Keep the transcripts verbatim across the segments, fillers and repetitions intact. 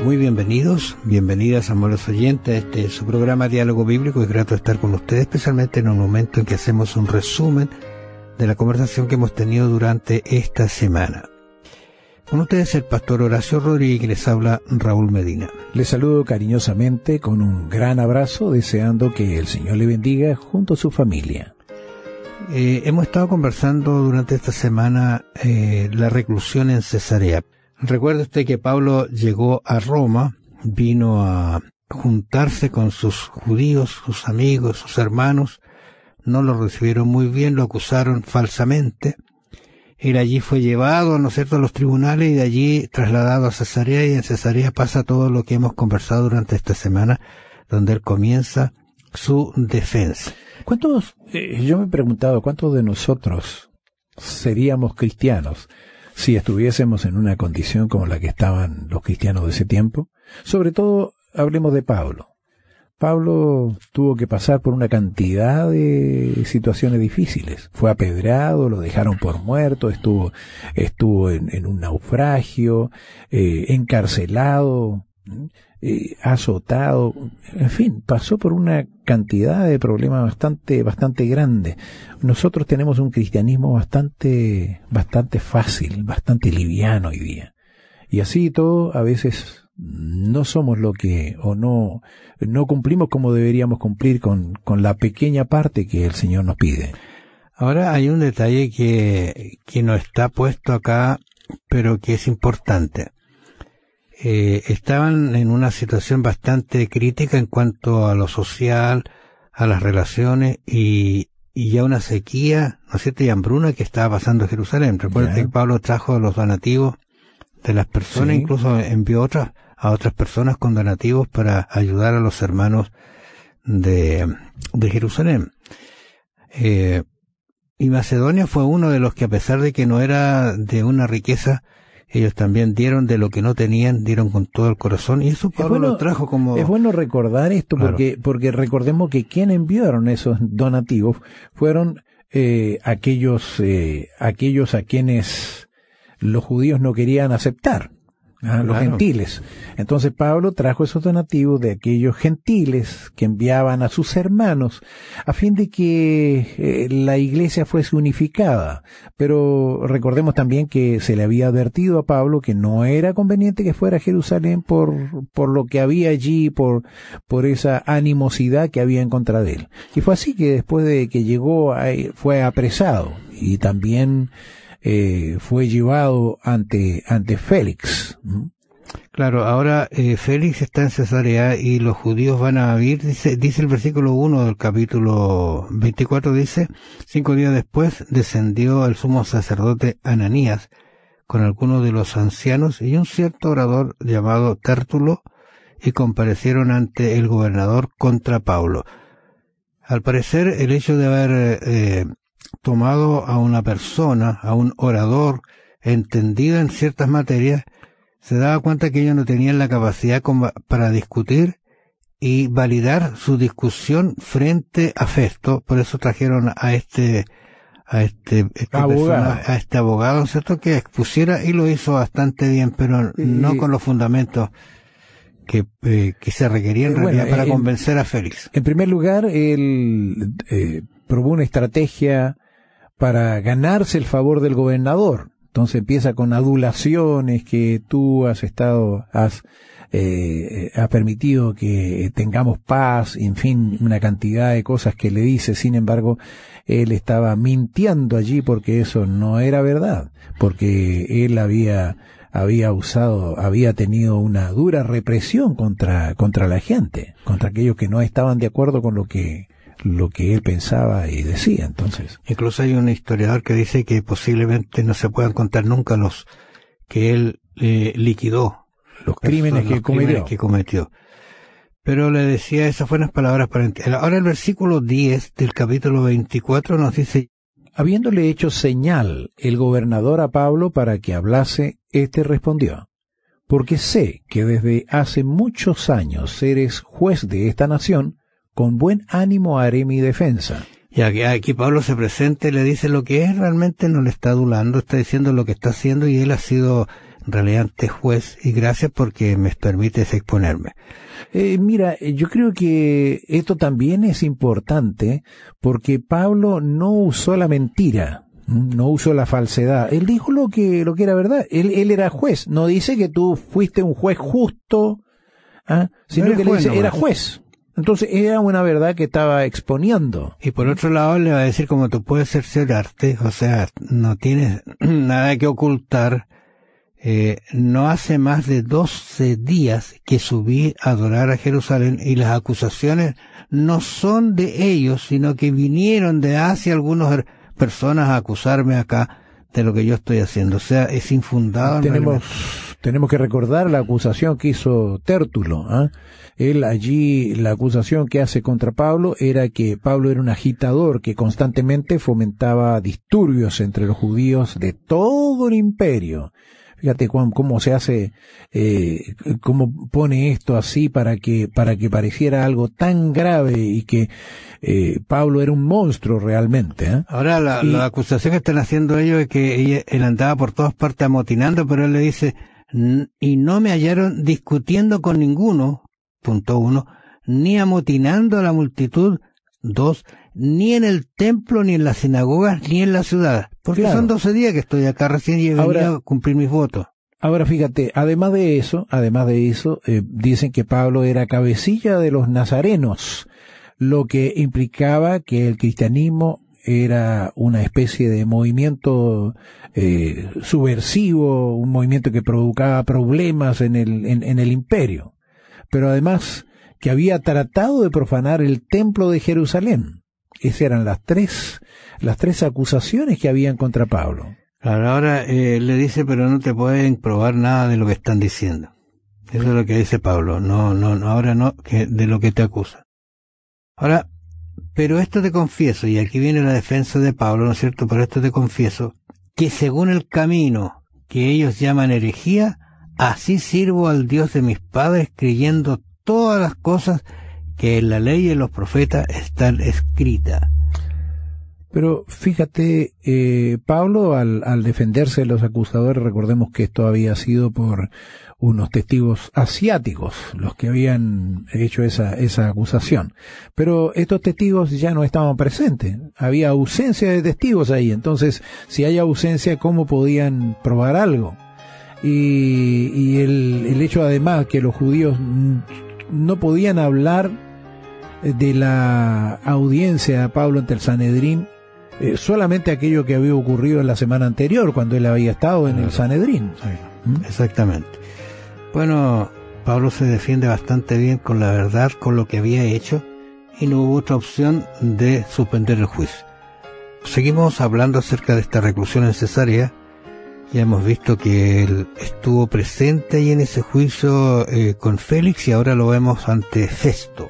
Muy bienvenidos, bienvenidas, amorosos oyentes, a este su programa Diálogo Bíblico. Es grato estar con ustedes, especialmente en un momento en que hacemos un resumen de la conversación que hemos tenido durante esta semana. Con ustedes el pastor Horacio Rodríguez, y les habla Raúl Medina. Les saludo cariñosamente con un gran abrazo, deseando que el Señor le bendiga junto a su familia. Eh, hemos estado conversando durante esta semana eh, la reclusión en Cesarea. Recuerde usted que Pablo llegó a Roma, vino a juntarse con sus judíos, sus amigos, sus hermanos. No lo recibieron muy bien, lo acusaron falsamente. Él allí fue llevado, ¿no es cierto?, a los tribunales y de allí trasladado a Cesarea, y en Cesarea pasa todo lo que hemos conversado durante esta semana, donde él comienza su defensa. ¿Cuántos, eh, yo me he preguntado, cuántos de nosotros seríamos cristianos si estuviésemos en una condición como la que estaban los cristianos de ese tiempo? Sobre todo, hablemos de Pablo. Pablo tuvo que pasar por una cantidad de situaciones difíciles. Fue apedreado, lo dejaron por muerto, estuvo, estuvo en, en un naufragio, eh, encarcelado, eh, azotado, en fin, pasó por una cantidad de problemas bastante, bastante grande. Nosotros tenemos un cristianismo bastante, bastante fácil, bastante liviano hoy día. Y así todo, a veces no somos lo que, o no, no cumplimos como deberíamos cumplir con, con la pequeña parte que el Señor nos pide. Ahora hay un detalle que, que no está puesto acá, pero que es importante. Eh, estaban en una situación bastante crítica en cuanto a lo social, a las relaciones y, y ya una sequía, ¿no es cierto?, y hambruna que estaba pasando en Jerusalén. Recuerden que Pablo trajo los donativos de las personas, sí. Incluso envió otras, a otras personas con donativos para ayudar a los hermanos de, de Jerusalén. Eh, y Macedonia fue uno de los que, a pesar de que no era de una riqueza, ellos también dieron de lo que no tenían, dieron con todo el corazón, y eso Pablo bueno, lo trajo como... Es bueno recordar esto, claro. porque porque recordemos que quien enviaron esos donativos fueron eh, aquellos eh, aquellos a quienes los judíos no querían aceptar, ¿ah? Los claro. gentiles. Entonces Pablo trajo esos donativos de aquellos gentiles que enviaban a sus hermanos a fin de que eh, la iglesia fuese unificada. Pero recordemos también que se le había advertido a Pablo que no era conveniente que fuera a Jerusalén por por lo que había allí, por por esa animosidad que había en contra de él. Y fue así que después de que llegó ahí, fue apresado y también Eh, fue llevado ante ante Félix. Claro, ahora eh, Félix está en Cesarea y los judíos van a vivir, dice, dice el versículo uno del capítulo veinticuatro, dice, cinco días después descendió el sumo sacerdote Ananías con algunos de los ancianos y un cierto orador llamado Tértulo, y comparecieron ante el gobernador contra Pablo. Al parecer, el hecho de haber eh, tomado a una persona, a un orador entendido en ciertas materias, se daba cuenta que ellos no tenían la capacidad como para discutir y validar su discusión frente a Festo. Por eso trajeron a este a este, este abogado, a este abogado, ¿cierto?, que expusiera, y lo hizo bastante bien, pero y, no con los fundamentos que, eh, que se requerían en realidad bueno, para en, convencer a Félix. En primer lugar, él eh, probó una estrategia para ganarse el favor del gobernador. Entonces empieza con adulaciones, que tú has estado, has, eh, has permitido que tengamos paz, en fin, una cantidad de cosas que le dice. Sin embargo, él estaba mintiendo allí porque eso no era verdad, porque él había había usado, había tenido una dura represión contra contra la gente, contra aquellos que no estaban de acuerdo con lo que lo que él pensaba y decía. Entonces, incluso hay un historiador que dice que posiblemente no se puedan contar nunca los que él eh, liquidó, los crímenes, los que, crímenes cometió. que cometió. Pero le decía, esas fueron las palabras para entender. Ahora el versículo diez del capítulo veinticuatro nos dice: habiéndole hecho señal el gobernador a Pablo para que hablase, éste respondió: porque sé que desde hace muchos años eres juez de esta nación, con buen ánimo haré mi defensa. Y aquí, aquí Pablo se presenta y le dice lo que es, realmente no le está adulando, está diciendo lo que está haciendo, y él ha sido en realidad ante juez, y gracias porque me permites exponerme. Eh, mira, yo creo que esto también es importante porque Pablo no usó la mentira, no usó la falsedad. Él dijo lo que, lo que era verdad. Él, él era juez. No dice que tú fuiste un juez justo, ¿ah? sino no que le dice, no, era juez. Entonces era una verdad que estaba exponiendo. Y por otro lado le va a decir, como tú puedes cerciorarte, o sea, no tienes nada que ocultar. Eh, no hace más de doce días que subí a adorar a Jerusalén y las acusaciones no son de ellos, sino que vinieron de Asia algunas personas a acusarme acá de lo que yo estoy haciendo. O sea, es infundado. Tenemos, tenemos que recordar la acusación que hizo Tértulo. ¿eh? Él allí, la acusación que hace contra Pablo era que Pablo era un agitador que constantemente fomentaba disturbios entre los judíos de todo el imperio. Fíjate cómo, cómo se hace, eh, cómo pone esto así para que, para que pareciera algo tan grave y que eh, Pablo era un monstruo realmente. ¿eh? Ahora la, y, la acusación que están haciendo ellos es que ella, él andaba por todas partes amotinando, pero él le dice, y no me hallaron discutiendo con ninguno, punto uno, ni amotinando a la multitud, dos, ni en el templo, ni en las sinagogas, ni en la ciudad. Porque claro, son doce días que estoy acá recién y he venido ahora, a cumplir mis votos. Ahora fíjate, además de eso, además de eso, eh, dicen que Pablo era cabecilla de los nazarenos, lo que implicaba que el cristianismo era una especie de movimiento eh, subversivo, un movimiento que provocaba problemas en el, en, en el imperio. Pero además que había tratado de profanar el templo de Jerusalén. Esas eran las tres, las tres acusaciones que habían contra Pablo. Claro, ahora eh, le dice, pero no te pueden probar nada de lo que están diciendo. Eso es lo que dice Pablo. No, no, no ahora no, que de lo que te acusan. Ahora, pero esto te confieso, y aquí viene la defensa de Pablo, ¿no es cierto? Pero esto te confieso, que según el camino que ellos llaman herejía, así sirvo al Dios de mis padres, creyendo todas las cosas que en la ley y en los profetas están escritas. Pero fíjate, eh, Pablo al, al defenderse de los acusadores, recordemos que esto había sido por unos testigos asiáticos los que habían hecho esa, esa acusación. Pero estos testigos ya no estaban presentes. Había ausencia de testigos ahí. Entonces, si hay ausencia, ¿cómo podían probar algo? Y, y el, el hecho además que los judíos no podían hablar de la audiencia de Pablo ante el Sanedrín, eh, solamente aquello que había ocurrido en la semana anterior, cuando él había estado en claro. el Sanedrín. ¿Mm? Exactamente. Bueno, Pablo se defiende bastante bien con la verdad, con lo que había hecho, y no hubo otra opción de suspender el juicio. Seguimos hablando acerca de esta reclusión en Cesarea. Ya hemos visto que él estuvo presente ahí en ese juicio eh, con Félix, y ahora lo vemos ante Festo.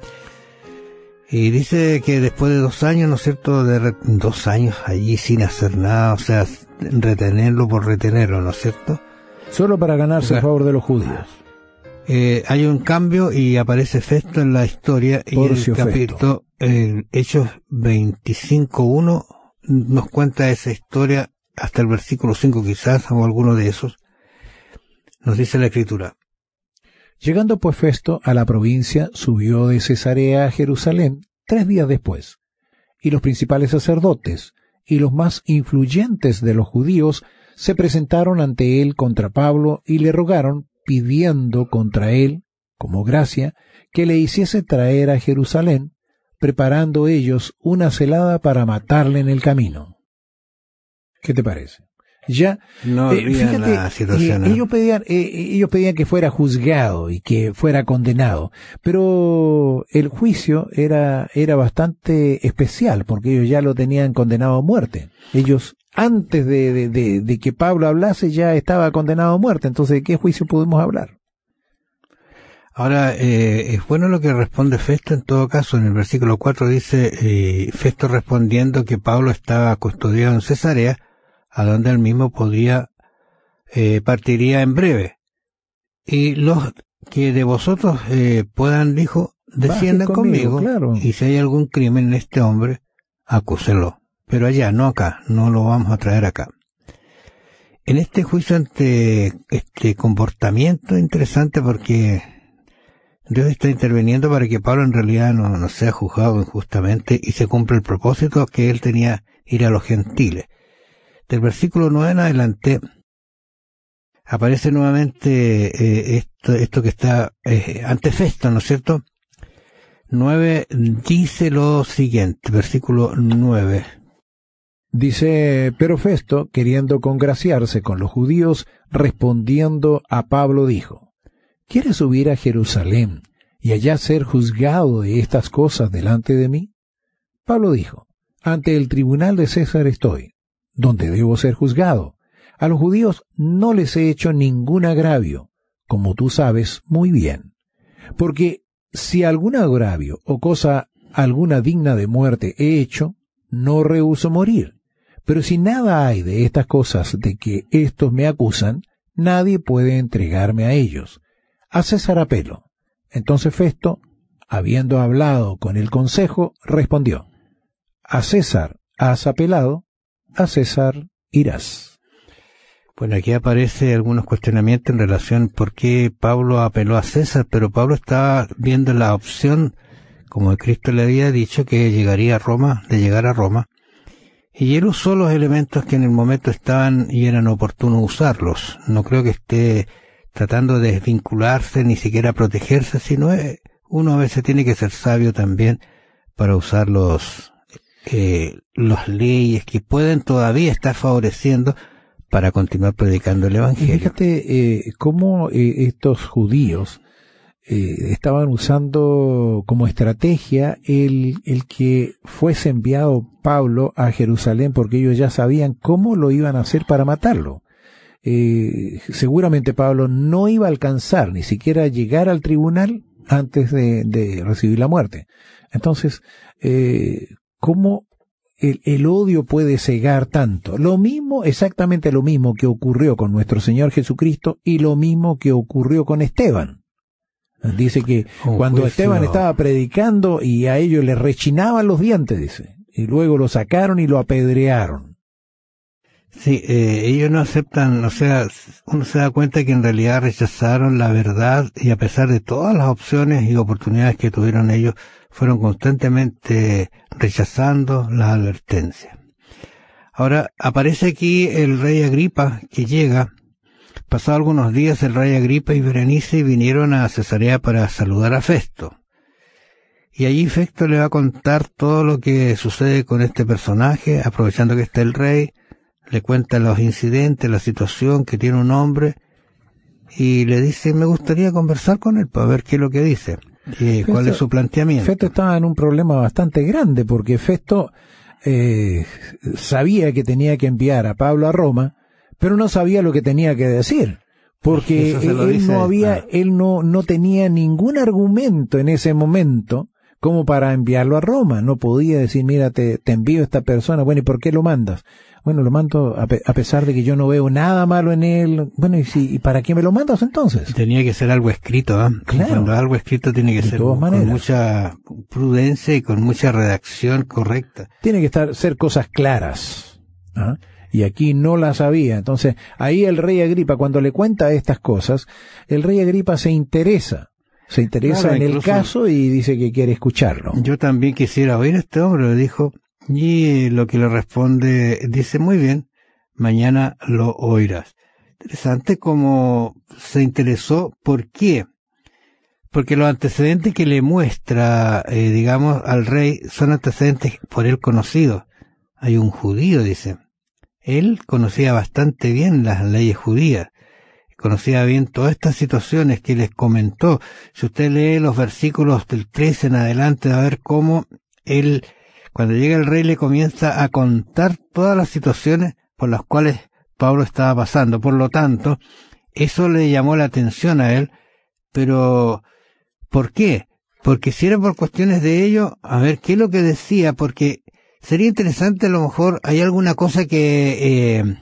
Y dice que después de dos años, ¿no es cierto?, de re- dos años allí sin hacer nada, o sea, retenerlo por retenerlo, ¿no es cierto? Solo para ganarse o sea, el favor de los judíos. Eh, hay un cambio y aparece Festo en la historia, y Porcio el capítulo eh, Hechos veinticinco uno nos cuenta esa historia hasta el versículo cinco quizás, o alguno de esos. Nos dice la Escritura. Llegando pues Festo a la provincia, subió de Cesarea a Jerusalén tres días después, y los principales sacerdotes y los más influyentes de los judíos se presentaron ante él contra Pablo y le rogaron, pidiendo contra él, como gracia, que le hiciese traer a Jerusalén, preparando ellos una celada para matarle en el camino. ¿Qué te parece? Ya, no eh, fíjate, la situación, eh, ellos pedían, eh, ellos pedían que fuera juzgado y que fuera condenado, pero el juicio era, era bastante especial porque ellos ya lo tenían condenado a muerte. Ellos, antes de, de, de, de que Pablo hablase, ya estaba condenado a muerte. Entonces, ¿de qué juicio podemos hablar? Ahora, eh, es bueno lo que responde Festo en todo caso. En el versículo cuatro dice, eh, Festo respondiendo que Pablo estaba custodiado en Cesarea, a donde él mismo podría, eh, partiría en breve. Y los que de vosotros eh, puedan, dijo, desciendan conmigo, conmigo claro. Y si hay algún crimen en este hombre, acúselo. Pero allá, no acá, no lo vamos a traer acá. en este juicio ante este comportamiento interesante porque Dios está interviniendo para que Pablo en realidad no, no sea juzgado injustamente y se cumpla el propósito que él tenía, ir a los gentiles. Del versículo nueve en adelante aparece nuevamente eh, esto, esto que está eh, ante Festo, ¿no es cierto? nueve dice lo siguiente, versículo nueve. Dice, pero Festo, queriendo congraciarse con los judíos, respondiendo a Pablo, dijo, ¿quieres subir a Jerusalén y allá ser juzgado de estas cosas delante de mí? Pablo dijo, ante el tribunal de César estoy, donde debo ser juzgado. A los judíos no les he hecho ningún agravio, como tú sabes muy bien. Porque si algún agravio o cosa alguna digna de muerte he hecho, no rehúso morir. Pero si nada hay de estas cosas de que éstos me acusan, nadie puede entregarme a ellos. A César apelo. Entonces Festo, habiendo hablado con el consejo, respondió, a César has apelado, a César irás. Bueno, aquí aparece algunos cuestionamientos en relación por qué Pablo apeló a César, pero Pablo estaba viendo la opción, como Cristo le había dicho, que llegaría a Roma, de llegar a Roma, y él usó los elementos que en el momento estaban y eran oportunos usarlos. No creo que esté tratando de desvincularse, ni siquiera protegerse, sino eh, uno a veces tiene que ser sabio también para usar los, eh, las leyes que pueden todavía estar favoreciendo para continuar predicando el Evangelio. Fíjate eh, cómo eh, estos judíos eh, estaban usando como estrategia el, el que fuese enviado Pablo a Jerusalén, porque ellos ya sabían cómo lo iban a hacer para matarlo. Eh, seguramente Pablo no iba a alcanzar ni siquiera llegar al tribunal antes de, de recibir la muerte. Entonces, eh, ¿cómo El, el odio puede cegar tanto? Lo mismo, exactamente lo mismo que ocurrió con nuestro Señor Jesucristo y lo mismo que ocurrió con Esteban. Dice que Un cuando juicio. Esteban estaba predicando y a ellos les rechinaban los dientes, dice, y luego lo sacaron y lo apedrearon. Sí, eh, ellos no aceptan, o sea, uno se da cuenta que en realidad rechazaron la verdad y a pesar de todas las opciones y oportunidades que tuvieron ellos, fueron constantemente rechazando las advertencias. Ahora, aparece aquí el rey Agripa que llega. Pasados algunos días, el rey Agripa y Berenice vinieron a Cesarea para saludar a Festo. Y allí Festo le va a contar todo lo que sucede con este personaje, aprovechando que está el rey, le cuenta los incidentes, la situación que tiene un hombre, y le dice, me gustaría conversar con él para ver qué es lo que dice. ¿Y cuál Festo, es su planteamiento? Festo estaba en un problema bastante grande porque Festo eh, sabía que tenía que enviar a Pablo a Roma, pero no sabía lo que tenía que decir, porque él, él no había, ah. él no, no tenía ningún argumento en ese momento como para enviarlo a Roma. No podía decir, mira, te, te envío a esta persona. Bueno, ¿y por qué lo mandas? Bueno, lo mando a, pe a pesar de que yo no veo nada malo en él. Bueno, ¿y, si, ¿y para qué me lo mandas entonces? Tenía que ser algo escrito, ¿eh? Claro. Cuando algo escrito tiene que de ser con maneras. mucha prudencia y con mucha redacción correcta. Tiene que estar ser cosas claras, ¿ah? Y aquí no las había. Entonces, ahí el rey Agripa, cuando le cuenta estas cosas, el rey Agripa se interesa. Se interesa claro, en el caso y dice que quiere escucharlo. Yo también quisiera oír a este hombre, le dijo. Y lo que le responde, dice, muy bien, mañana lo oirás. Interesante cómo se interesó. ¿Por qué? Porque los antecedentes que le muestra, eh, digamos, al rey son antecedentes por él conocidos. Hay un judío, dice. Él conocía bastante bien las leyes judías. Conocía bien todas estas situaciones que les comentó. Si usted lee los versículos del trece en adelante, va a ver cómo él, cuando llega el rey, le comienza a contar todas las situaciones por las cuales Pablo estaba pasando. Por lo tanto, eso le llamó la atención a él. Pero, ¿por qué? Porque si era por cuestiones de ello, a ver qué es lo que decía, porque sería interesante, a lo mejor hay alguna cosa que eh,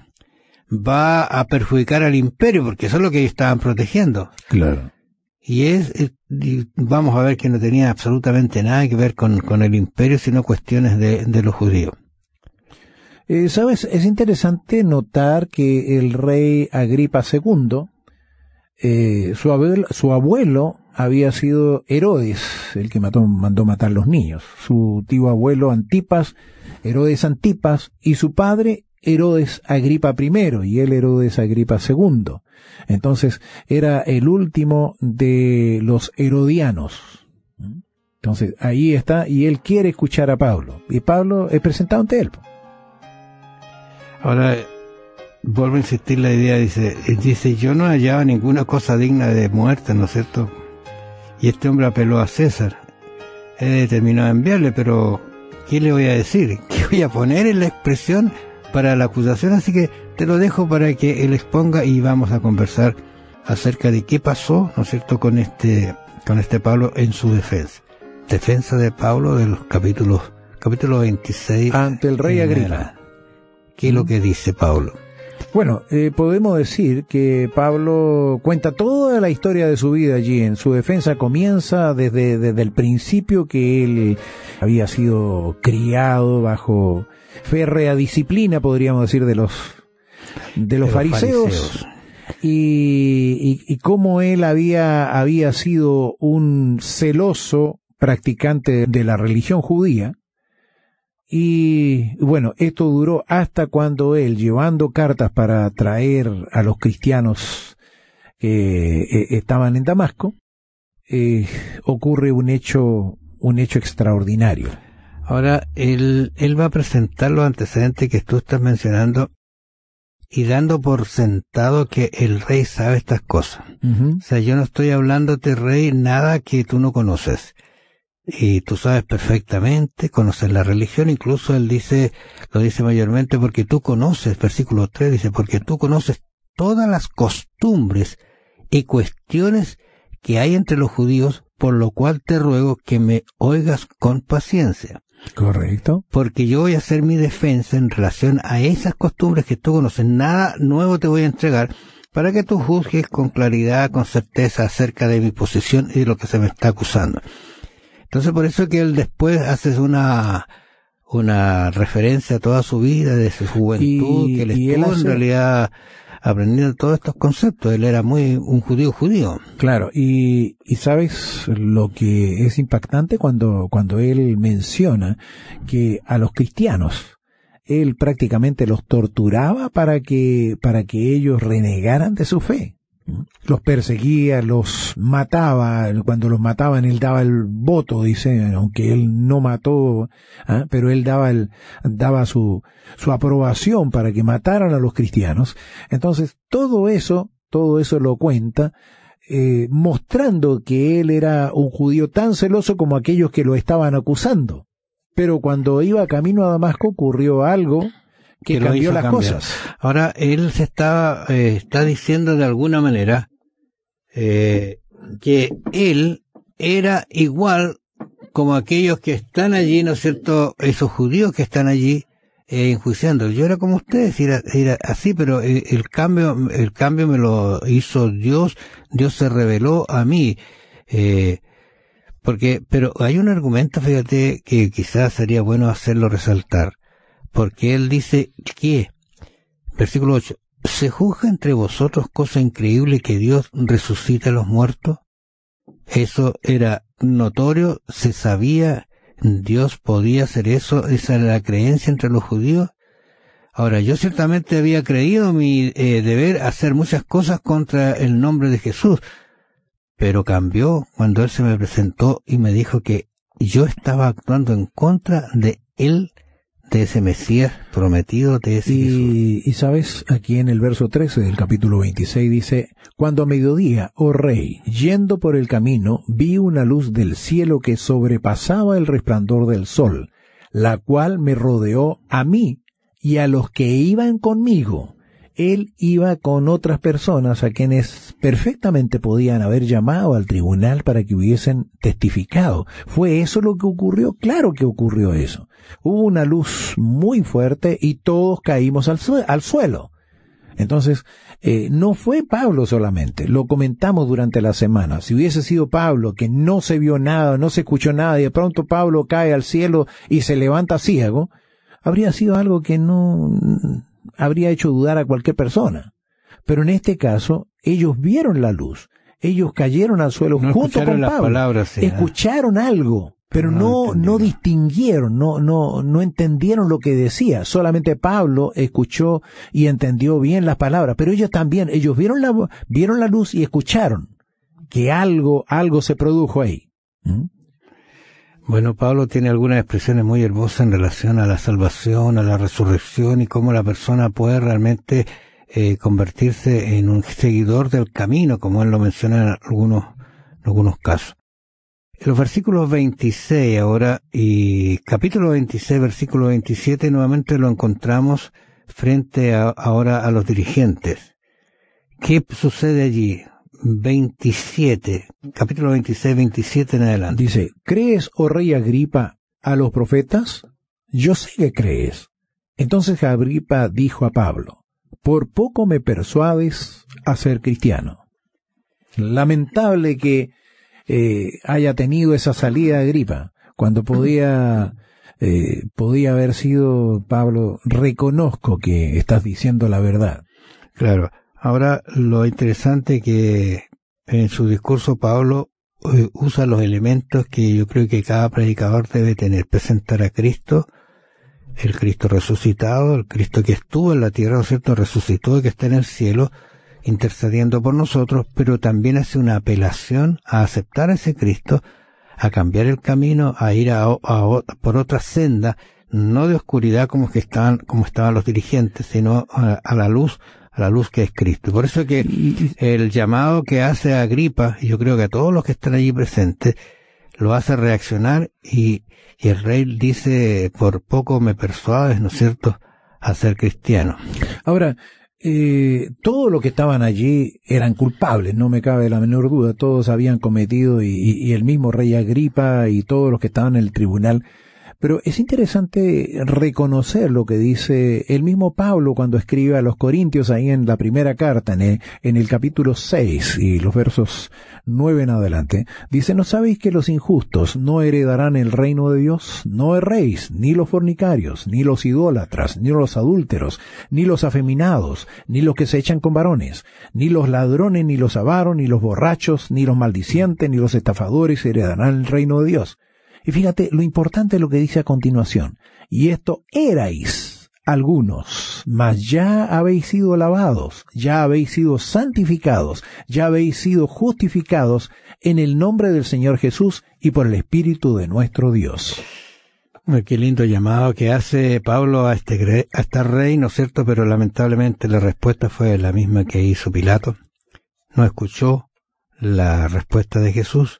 va a perjudicar al imperio, porque eso es lo que ellos estaban protegiendo. Claro. Y es, es y vamos a ver que no tenía absolutamente nada que ver con, con el imperio, sino cuestiones de, de los judíos. Eh, ¿Sabes? Es interesante notar que el rey Agripa segundo, eh, su, abuelo, su abuelo había sido Herodes, el que mató, mandó matar los niños. Su tío abuelo Antipas, Herodes Antipas, y su padre Herodes Agripa primero, y él Herodes Agripa segundo. Entonces, era el último de los herodianos. Entonces, ahí está, y él quiere escuchar a Pablo. Y Pablo es presentado ante él. Ahora, vuelvo a insistir la idea, dice, dice, yo no hallaba ninguna cosa digna de muerte, ¿no es cierto? Y este hombre apeló a César. He determinado enviarle, pero ¿qué le voy a decir? ¿Qué voy a poner en la expresión para la acusación? Así que te lo dejo para que él exponga y vamos a conversar acerca de qué pasó, ¿no es cierto?, con este, con este Pablo en su defensa. Defensa de Pablo del capítulo, capítulo veintiséis. Ante el rey Agripa. ¿Qué es lo que dice Pablo? Bueno, eh, podemos decir que Pablo cuenta toda la historia de su vida allí. En su defensa comienza desde, desde el principio, que él había sido criado bajo férrea disciplina, podríamos decir, de los de los, de los fariseos, fariseos. Y, y, y cómo él había, había sido un celoso practicante de la religión judía. Y bueno, esto duró hasta cuando él, llevando cartas para traer a los cristianos que eh, estaban en Damasco, eh, ocurre un hecho, un hecho extraordinario. Ahora, él, él va a presentar los antecedentes que tú estás mencionando y dando por sentado que el rey sabe estas cosas. Uh-huh. O sea, yo no estoy hablándote, rey, nada que tú no conoces. Y tú sabes perfectamente, conoces la religión, incluso él dice, lo dice mayormente porque tú conoces, versículo tres dice, porque tú conoces todas las costumbres y cuestiones que hay entre los judíos, por lo cual te ruego que me oigas con paciencia. Correcto. Porque yo voy a hacer mi defensa en relación a esas costumbres que tú conoces. Nada nuevo te voy a entregar para que tú juzgues con claridad, con certeza acerca de mi posición y de lo que se me está acusando. Entonces, por eso que él después hace una una referencia a toda su vida, de su juventud, y, que él estuvo hace... en realidad aprendiendo todos estos conceptos. Él era muy un judío judío. Claro, y, y sabes lo que es impactante cuando, cuando él menciona que a los cristianos él prácticamente los torturaba para que, para que ellos renegaran de su fe. Los perseguía, los mataba. Cuando los mataban él daba el voto, dice, aunque él no mató, ¿eh? pero él daba el, daba su, su aprobación para que mataran a los cristianos. Entonces todo eso, todo eso lo cuenta, eh, mostrando que él era un judío tan celoso como aquellos que lo estaban acusando. Pero cuando iba camino a Damasco ocurrió algo que, que cambió las cambiar. cosas. Ahora, él se está, eh, está diciendo de alguna manera eh, que él era igual como aquellos que están allí, ¿no es cierto?, esos judíos que están allí eh, enjuiciando. Yo era como ustedes, era, era así, pero el, el cambio, el cambio me lo hizo Dios. Dios se reveló a mí. Eh, porque, pero hay un argumento, fíjate, que quizás sería bueno hacerlo resaltar. Porque él dice que, versículo ocho, ¿se juzga entre vosotros cosa increíble que Dios resucita a los muertos? Eso era notorio, se sabía, Dios podía hacer eso, esa era la creencia entre los judíos. Ahora, yo ciertamente había creído mi eh, deber hacer muchas cosas contra el nombre de Jesús, pero cambió cuando él se me presentó y me dijo que yo estaba actuando en contra de él, de ese Mesías prometido, de ese y, Jesús. Y sabes, aquí en el verso trece del capítulo veintiséis dice, cuando a mediodía, oh rey, yendo por el camino, vi una luz del cielo que sobrepasaba el resplandor del sol, la cual me rodeó a mí y a los que iban conmigo. Él iba con otras personas a quienes perfectamente podían haber llamado al tribunal para que hubiesen testificado. ¿Fue eso lo que ocurrió? Claro que ocurrió eso. Hubo una luz muy fuerte y todos caímos al, sue- al suelo. Entonces, eh, no fue Pablo solamente, lo comentamos durante la semana. Si hubiese sido Pablo, que no se vio nada, no se escuchó nada, y de pronto Pablo cae al cielo y se levanta ciego, habría sido algo que no habría hecho dudar a cualquier persona. Pero en este caso, ellos vieron la luz, ellos cayeron al suelo no junto con las Pablo, palabras, sí, escucharon ¿eh? algo, pero no, no, no distinguieron, no, no, no entendieron lo que decía. Solamente Pablo escuchó y entendió bien las palabras, pero ellos también, ellos vieron la, vieron la luz y escucharon que algo, algo se produjo ahí. ¿Mm? Bueno, Pablo tiene algunas expresiones muy hermosas en relación a la salvación, a la resurrección y cómo la persona puede realmente eh, convertirse en un seguidor del camino, como él lo menciona en algunos, en algunos casos. En los versículos veintiséis ahora y capítulo veintiséis, versículo veintisiete, nuevamente lo encontramos frente a, ahora a los dirigentes. ¿Qué sucede allí? veintisiete, capítulo veintiséis, veintisiete en adelante. Dice, ¿crees, oh rey Agripa, a los profetas? Yo sé que crees. Entonces Agripa dijo a Pablo, por poco me persuades a ser cristiano. Lamentable que eh, haya tenido esa salida de Agripa, cuando podía, eh, podía haber sido, Pablo, reconozco que estás diciendo la verdad. Claro. Ahora, lo interesante que en su discurso Pablo eh, usa los elementos que yo creo que cada predicador debe tener. Presentar a Cristo, el Cristo resucitado, el Cristo que estuvo en la tierra, ¿no es cierto?, resucitó y que está en el cielo, intercediendo por nosotros, pero también hace una apelación a aceptar a ese Cristo, a cambiar el camino, a ir a, a, a por otra senda, no de oscuridad como que estaban, como estaban los dirigentes, sino a, a la luz, a la luz que es Cristo. Por eso que el llamado que hace a Agripa, y yo creo que a todos los que están allí presentes, lo hace reaccionar y, y el rey dice, por poco me persuades, ¿no es cierto?, a ser cristiano. Ahora, eh, todos los que estaban allí eran culpables, no me cabe la menor duda, todos habían cometido, y, y, y el mismo rey Agripa y todos los que estaban en el tribunal. Pero es interesante reconocer lo que dice el mismo Pablo cuando escribe a los Corintios ahí en la primera carta, en el, en el capítulo seis y los versos nueve en adelante. Dice, ¿no sabéis que los injustos no heredarán el reino de Dios? No erréis, ni los fornicarios, ni los idólatras, ni los adúlteros, ni los afeminados, ni los que se echan con varones, ni los ladrones, ni los avaros, ni los borrachos, ni los maldicientes, ni los estafadores heredarán el reino de Dios. Y fíjate lo importante es lo que dice a continuación. Y esto erais algunos, mas ya habéis sido lavados, ya habéis sido santificados, ya habéis sido justificados en el nombre del Señor Jesús y por el Espíritu de nuestro Dios. Qué lindo llamado que hace Pablo a este, a este rey, ¿no es cierto? Pero lamentablemente la respuesta fue la misma que hizo Pilato. No escuchó la respuesta de Jesús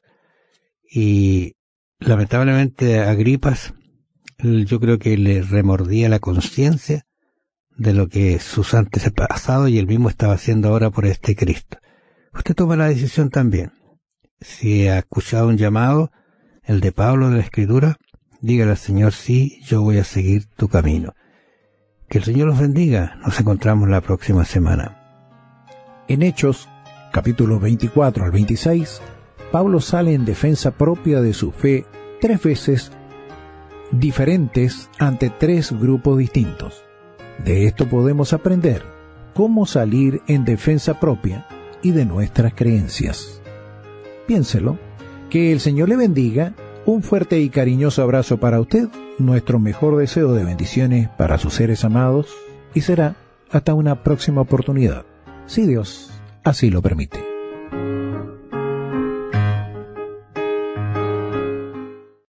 y lamentablemente Agripas, yo creo que le remordía la conciencia de lo que sus antepasados y él mismo estaba haciendo ahora por este Cristo. Usted toma la decisión también. Si ha escuchado un llamado, el de Pablo de la Escritura, dígale al Señor, sí, yo voy a seguir tu camino. Que el Señor los bendiga. Nos encontramos la próxima semana. En Hechos, capítulo veinticuatro al veintiséis, Pablo sale en defensa propia de su fe tres veces diferentes ante tres grupos distintos. De esto podemos aprender cómo salir en defensa propia y de nuestras creencias. Piénselo, que el Señor le bendiga, un fuerte y cariñoso abrazo para usted, nuestro mejor deseo de bendiciones para sus seres amados, y será hasta una próxima oportunidad, si Dios así lo permite.